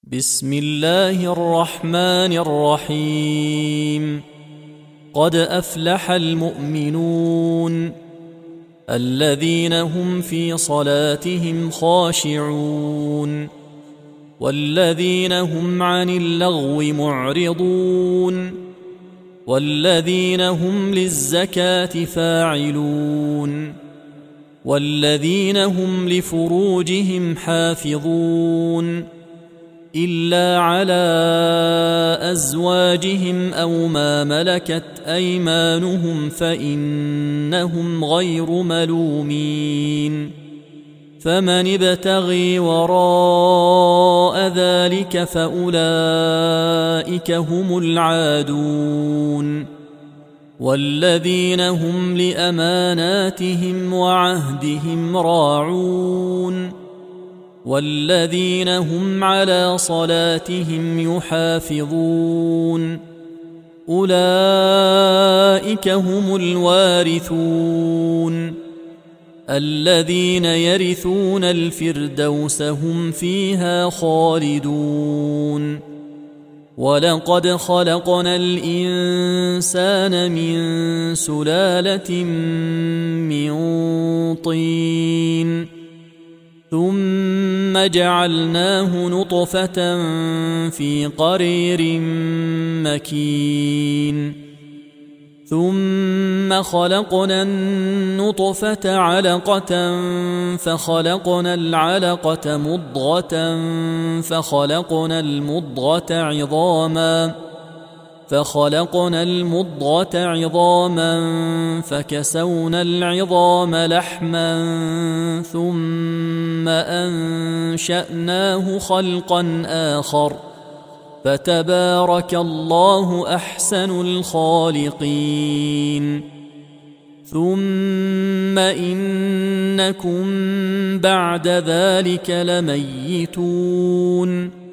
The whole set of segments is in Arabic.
بسم الله الرحمن الرحيم. قد أفلح المؤمنون الذين هم في صلاتهم خاشعون والذين هم عن اللغو معرضون والذين هم للزكاة فاعلون والذين هم لفروجهم حافظون إلا على أزواجهم أو ما ملكت أيمانهم فإنهم غير ملومين. فمن ابتغي وراء ذلك فأولئك هم العادون. والذين هم لأماناتهم وعهدهم راعون والذين هم على صلاتهم يحافظون أولئك هم الوارثون الذين يرثون الفردوس هم فيها خالدون. ولقد خلقنا الإنسان من سلالة من طين ثم جعلناه نطفة في قرير مكين ثم خلقنا النطفة علقة فخلقنا العلقة مضغة فخلقنا المضغة عظاما فكسونا العظام لحما ثم أنشأناه خلقا آخر فتبارك الله أحسن الخالقين. ثم إنكم بعد ذلك لميتون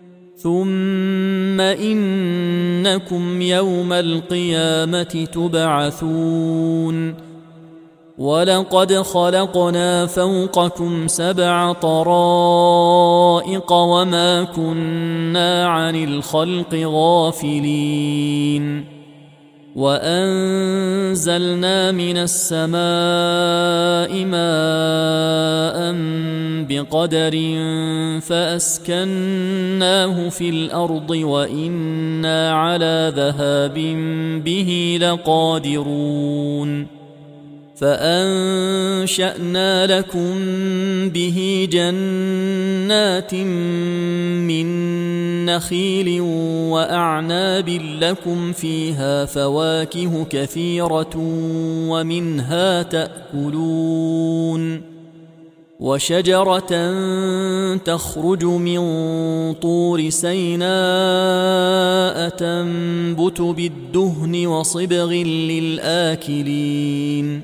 ثم إنكم يوم القيامة تبعثون. ولقد خلقنا فوقكم 7 طرائق وما كنا عن الخلق غافلين. وأنزلنا من السماء ماء بقدر فأسكناه في الأرض وإنا على ذهاب به لقادرون. فأنشأنا لكم به جنات من نخيل وأعناب لكم فيها فواكه كثيرة ومنها تأكلون. وشجرة تخرج من طور سيناء تنبت بالدهن وصبغ للآكلين.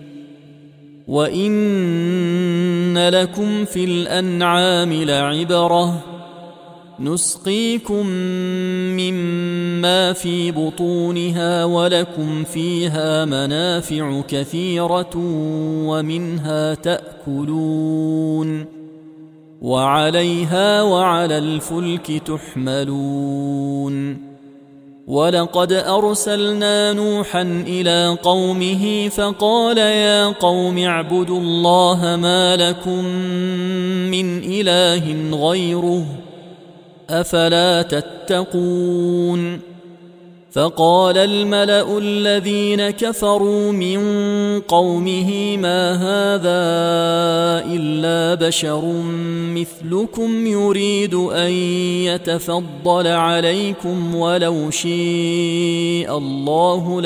وإن لكم في الأنعام لعبرة نسقيكم مما في بطونها ولكم فيها منافع كثيرة ومنها تأكلون وعليها وعلى الفلك تحملون. ولقد أرسلنا نوحا إلى قومه فقال يا قوم اعبدوا الله ما لكم من إله غيره أفلا تتقون. فقال الملأ الذين كفروا من قومه ما هذا إلا بشر مثلكم يريد أن يتفضل عليكم ولو شاء الله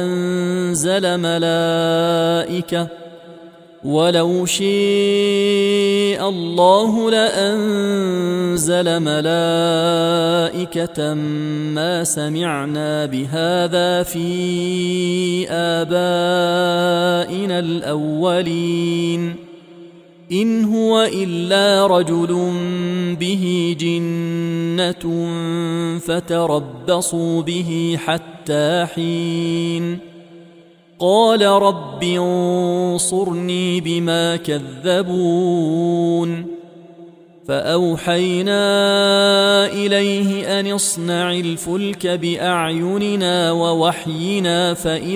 لأنزل ملائكة ما سمعنا بهذا في آبائنا الأولين إن هو إلا رجل به جنة فتربصوا به حتى حين. قال رب انصرني بما كذبون فأوحينا إليه أن اصنع الفلك بأعيننا ووحينا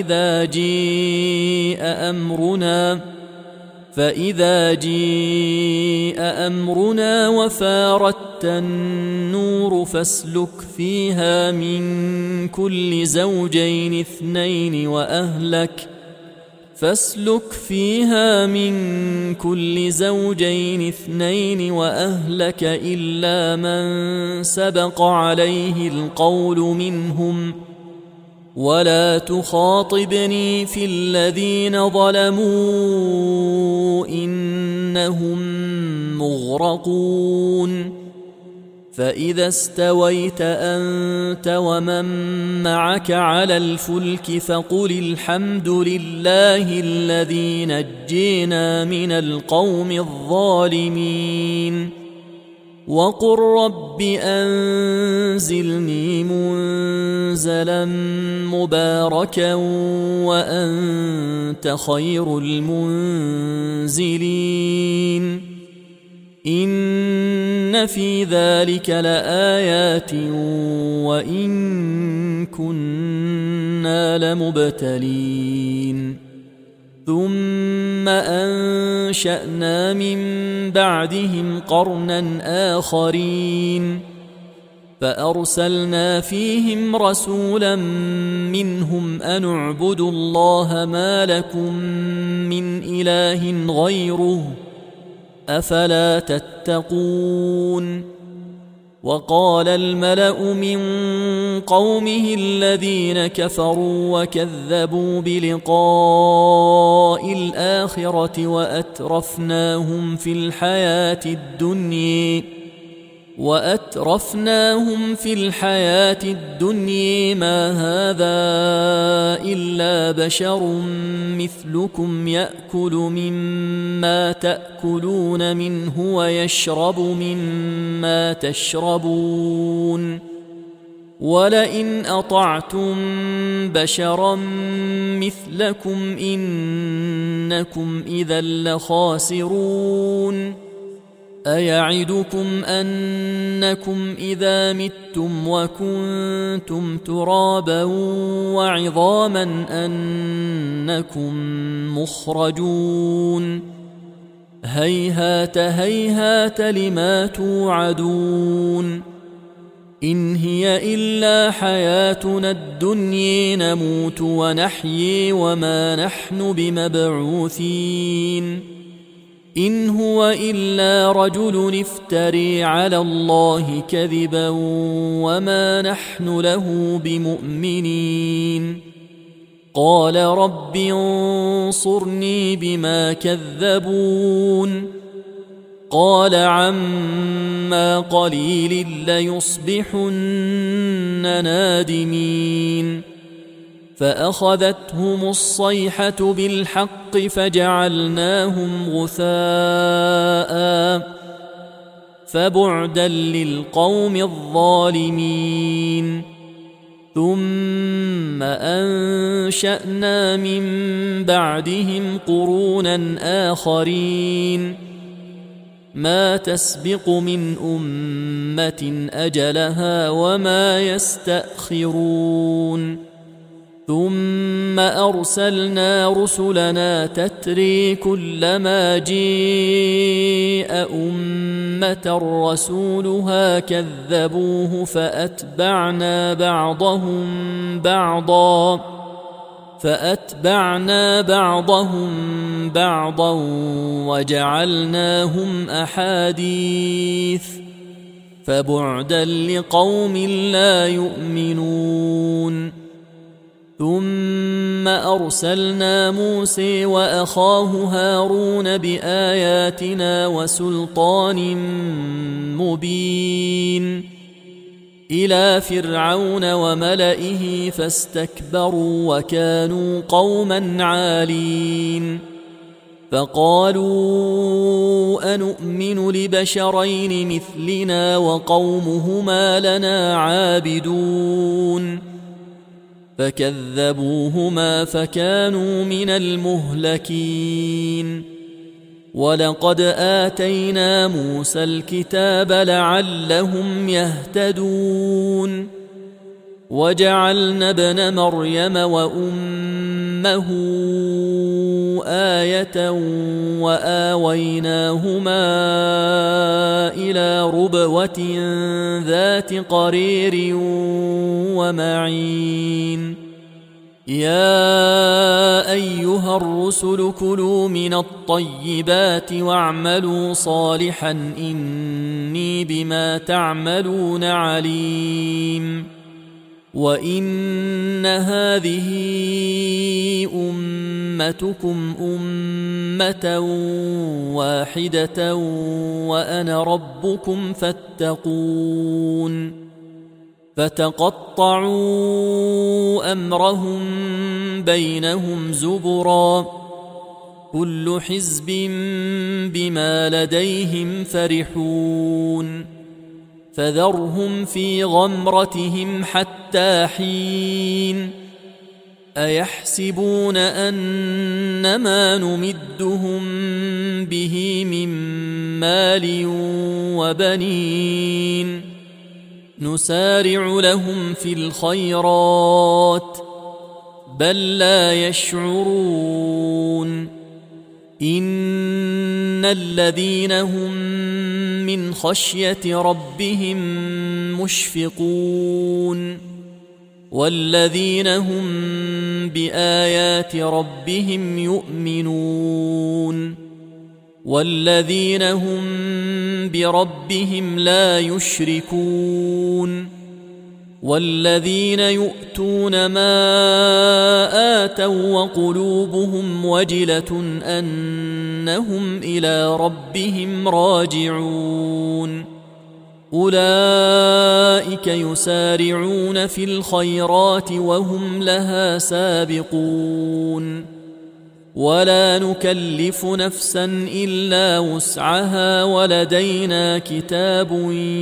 فإذا جيء أمرنا وفاردت النور فاسلك فيها من كل زوجين اثنين وأهلك إلا من سبق عليه القول منهم ولا تخاطبني في الذين ظلموا إنهم مغرقون فإذا استويت أنت ومن معك على الفلك فقل الحمد لله الذي نجينا من القوم الظالمين وقل رب أنزلني منزلا مباركا وأنت خير المنزلين إن في ذلك لآيات وإن كنا لمبتلين ثم أنشأنا من بعدهم قرنا آخرين فأرسلنا فيهم رسولا منهم أن اعبدوا الله ما لكم من إله غيره أفلا تتقون وقال الملأ من قومه الذين كفروا وكذبوا بلقاء الآخرة وأترفناهم في الحياة الدنيا ما هذا إلا بشر مثلكم يأكل مما تأكلون منه ويشرب مما تشربون ولئن أطعتم بشرا مثلكم إنكم إذا لخاسرون أيعدكم أنكم إذا متم وكنتم ترابا وعظاما أنكم مخرجون هيهات هيهات لما توعدون إن هي إلا حياتنا الدنيا نموت ونحيي وما نحن بمبعوثين إن هو إلا رجل افتري على الله كذبا وما نحن له بمؤمنين قال رب انصرني بما كذبون قال عما قليل ليصبحن نادمين فأخذتهم الصيحة بالحق فجعلناهم غثاء فبعدا للقوم الظالمين ثم أنشأنا من بعدهم قرونا آخرين ما تسبق من أمة أجلها وما يستأخرون ثم أرسلنا رسلنا تتري كلما جيء أمة رسولها كذبوه فأتبعنا بعضهم بعضا وجعلناهم أحاديث فبعدا لقوم لا يؤمنون ثم أرسلنا موسى وأخاه هارون بآياتنا وسلطان مبين إلى فرعون وملئه فاستكبروا وكانوا قوما عالين فقالوا أنؤمن لبشرين مثلنا وقومهما لنا عابدون فكذبوهما فكانوا من المهلكين ولقد آتينا موسى الكتاب لعلهم يهتدون وجعلنا ابن مريم وأمه آية وآويناهما إلى ربوة ذات قرير ومعين يا أيها الرسل كلوا من الطيبات واعملوا صالحا إني بما تعملون عليم وإن هذه أمتكم أمة واحدة وأنا ربكم فاتقون فتقطعوا أمرهم بينهم زبرا كل حزب بما لديهم فرحون فذرهم في غمرتهم حتى حين أيحسبون أنما نمدهم به من مال وبنين نسارع لهم في الخيرات بل لا يشعرون إن الذين هم من خشية ربهم مشفقون والذين هم بآيات ربهم يؤمنون والذين هم بربهم لا يشركون والذين يؤتون ما آتوا وقلوبهم وجلة أنهم إلى ربهم راجعون أولئك يسارعون في الخيرات وهم لها سابقون ولا نكلف نفسا إلا وسعها ولدينا كتاب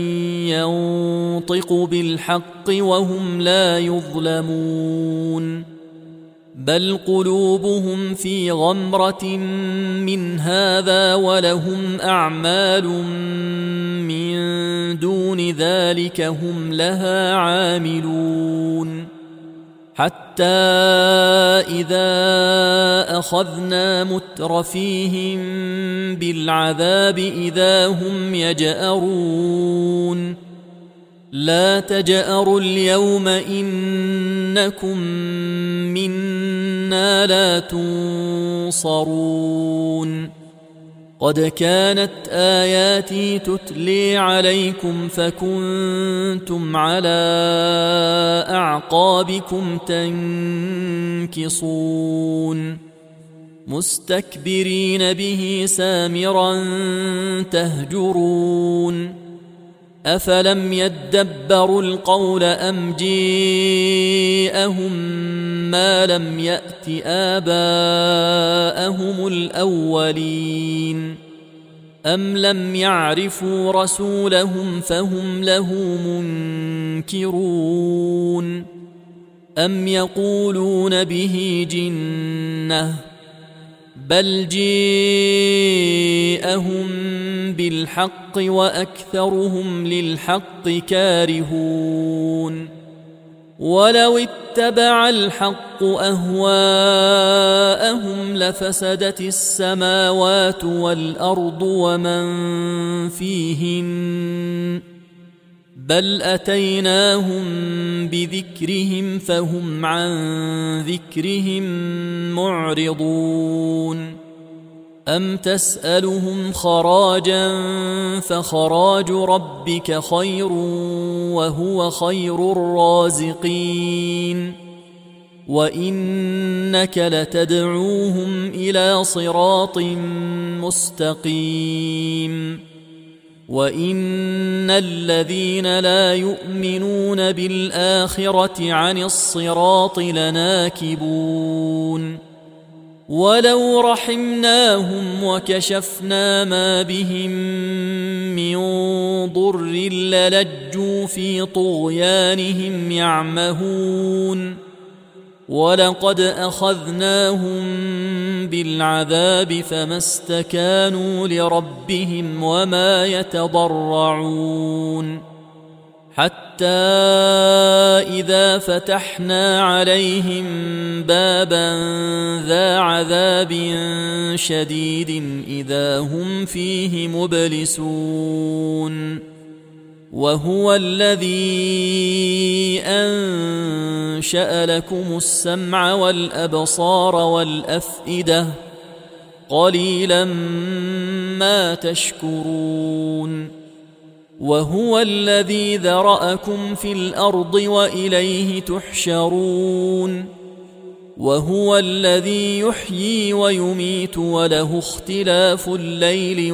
ينطق بالحق وهم لا يظلمون بل قلوبهم في غمرة من هذا ولهم أعمال من دون ذلك هم لها عاملون حتى إذا أخذنا مترفيهم بالعذاب إذا هم يجأرون لا تجأروا اليوم إنكم منا لا تنصرون قد كانت آياتي تتلي عليكم فكنتم على أعقابكم تنكصون مستكبرين به سامرا تهجرون أفلم يدبروا القول أم جاءهم ما لم يأت آباءهم الأولين أم لم يعرفوا رسولهم فهم له منكرون أم يقولون به جنة بل جاءهم بالحق وأكثرهم للحق كارهون ولو اتبع الحق أهواءهم لفسدت السماوات والأرض ومن فيهن بل أتيناهم بذكرهم فهم عن ذكرهم معرضون أم تسألهم خراجا فخراج ربك خير وهو خير الرازقين وإنك لتدعوهم إلى صراط مستقيم وإن الذين لا يؤمنون بالآخرة عن الصراط لناكبون ولو رحمناهم وكشفنا ما بهم من ضر للجوا في طغيانهم يعمهون ولقد أخذناهم بالعذاب فما استكانوا لربهم وما يتضرعون حتى إذا فتحنا عليهم بابا ذا عذاب شديد إذا هم فيه مبلسون وهو الذي أنشأ لكم السمع والأبصار والأفئدة قليلا ما تشكرون وهو الذي ذرأكم في الأرض وإليه تحشرون وهو الذي يحيي ويميت وله اختلاف الليل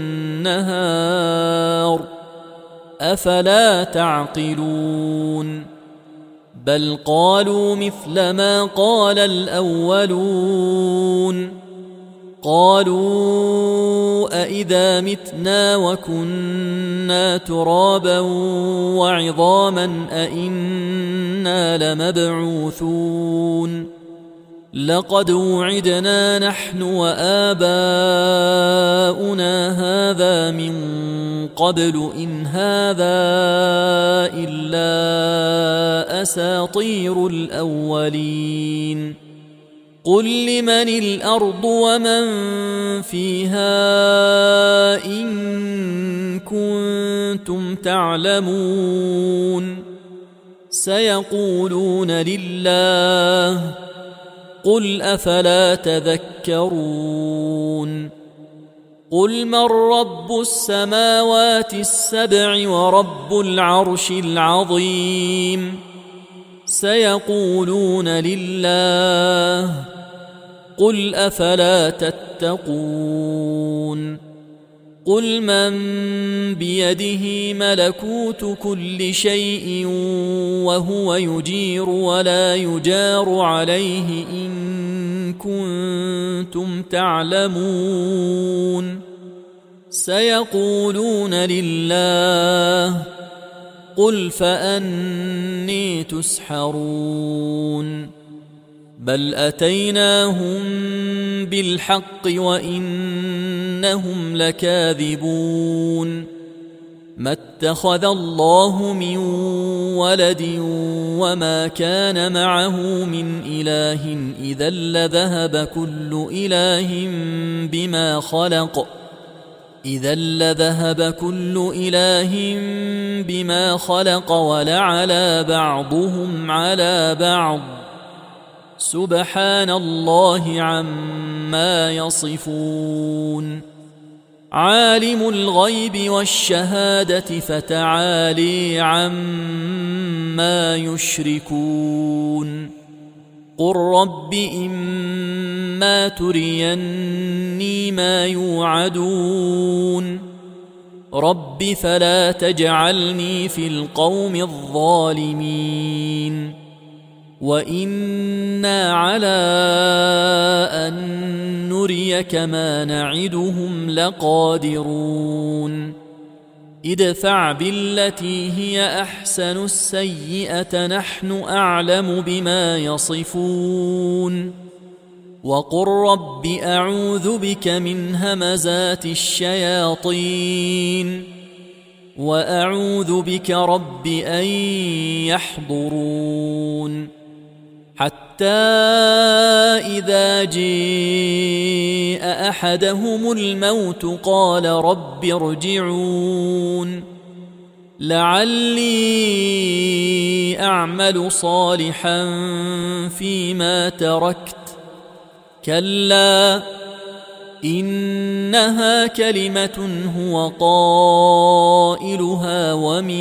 والنهار أفلا تعقلون بل قالوا مثل ما قال الأولون قالوا أإذا متنا وكنا ترابا وعظاما أإنا لمبعوثون لقد وعدنا نحن وآباؤنا هذا من قبل إن هذا إلا أساطير الأولين قل لمن الأرض ومن فيها إن كنتم تعلمون سيقولون لله قل أفلا تذكرون قل من رب السماوات السبع ورب العرش العظيم سيقولون لله قل أفلا تتقون قل من بيده ملكوت كل شيء وهو يجير ولا يجار عليه إن كنتم تعلمون سيقولون لله قل فأني تسحرون بل أتيناهم بالحق وإنهم لكاذبون ما اتخذ الله من ولد وما كان معه من إله إذا لذهب كل إله بما خلق ولعلى بعضهم على بعض سبحان الله عما يصفون عالم الغيب والشهادة فتعالي عما يشركون قل رب إما تريني ما يوعدون رب فلا تجعلني في القوم الظالمين وإنا على أن نريك ما نعدهم لقادرون ادفع بالتي هي أحسن السيئة نحن أعلم بما يصفون وقل رب أعوذ بك من همزات الشياطين وأعوذ بك رب أن يحضرون حتى إذا جاء أحدهم الموت قال رب ارجعون لعلي أعمل صالحا فيما تركت كلا إنها كلمة هو قائلها ومن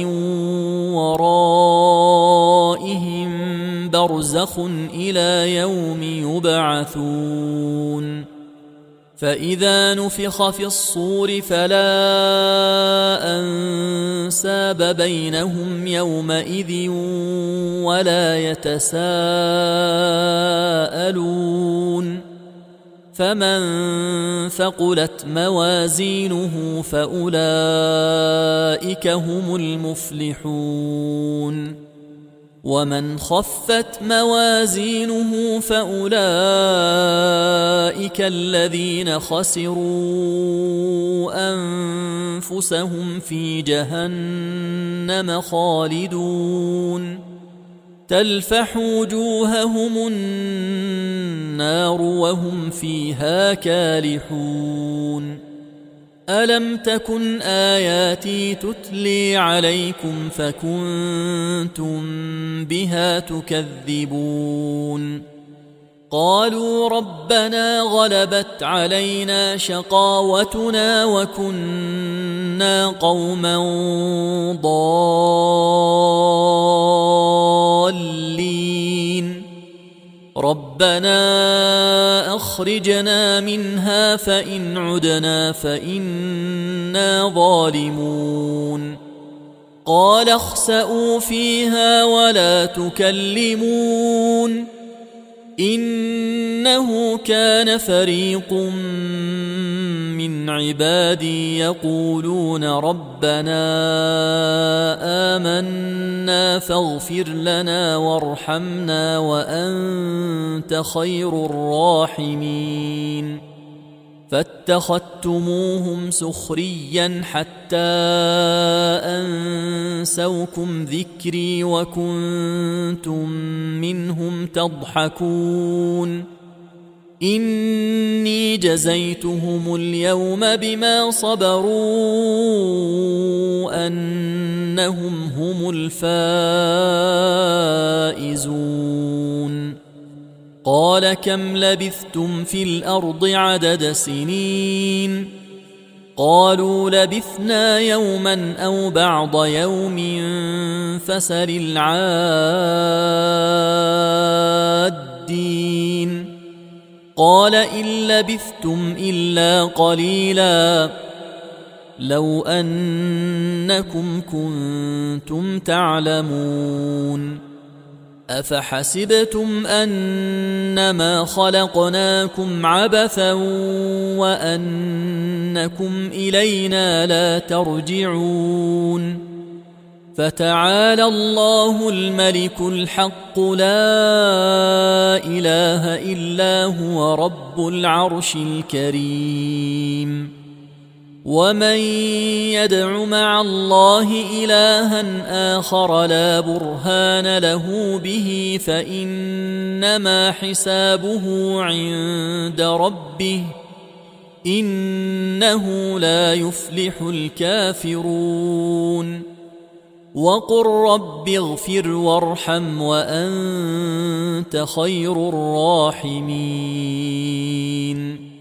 ورائهم برزخ إلى يوم يبعثون فإذا نفخ في الصور فلا أنساب بينهم يومئذ ولا يتساءلون فمن ثقلت موازينه فأولئك هم المفلحون ومن خفت موازينه فأولئك الذين خسروا أنفسهم في جهنم خالدون تلفح وجوههم النار وهم فيها كالحون ألم تكن آياتي تتلي عليكم فكنتم بها تكذبون قالوا ربنا غلبت علينا شقاوتنا وكنا قوما ضالين ربنا أخرجنا منها فإن عدنا فإنا ظالمون قال اخسئوا فيها ولا تكلمون إنه كان فريق من عبادي يقولون ربنا آمنا فاغفر لنا وارحمنا وأنت خير الراحمين فاتخذتموهم سخريا حتى أنسوكم ذكري وكنتم منهم تضحكون إني جزيتهم اليوم بما صبروا أنهم هم الفائزون قال كم لبثتم في الأرض عدد سنين قالوا لبثنا يوما أو بعض يوم فسل العادين قال إن لبثتم إلا قليلا لو أنكم كنتم تعلمون أفحسبتم أنما خلقناكم عبثا وأنكم إلينا لا ترجعون فتعالى الله الملك الحق لا إله إلا هو رب العرش الكريم ومن يدع مع الله إلها آخر لا برهان له به فإنما حسابه عند ربه إنه لا يفلح الكافرون وقل رب اغفر وارحم وأنت خير الراحمين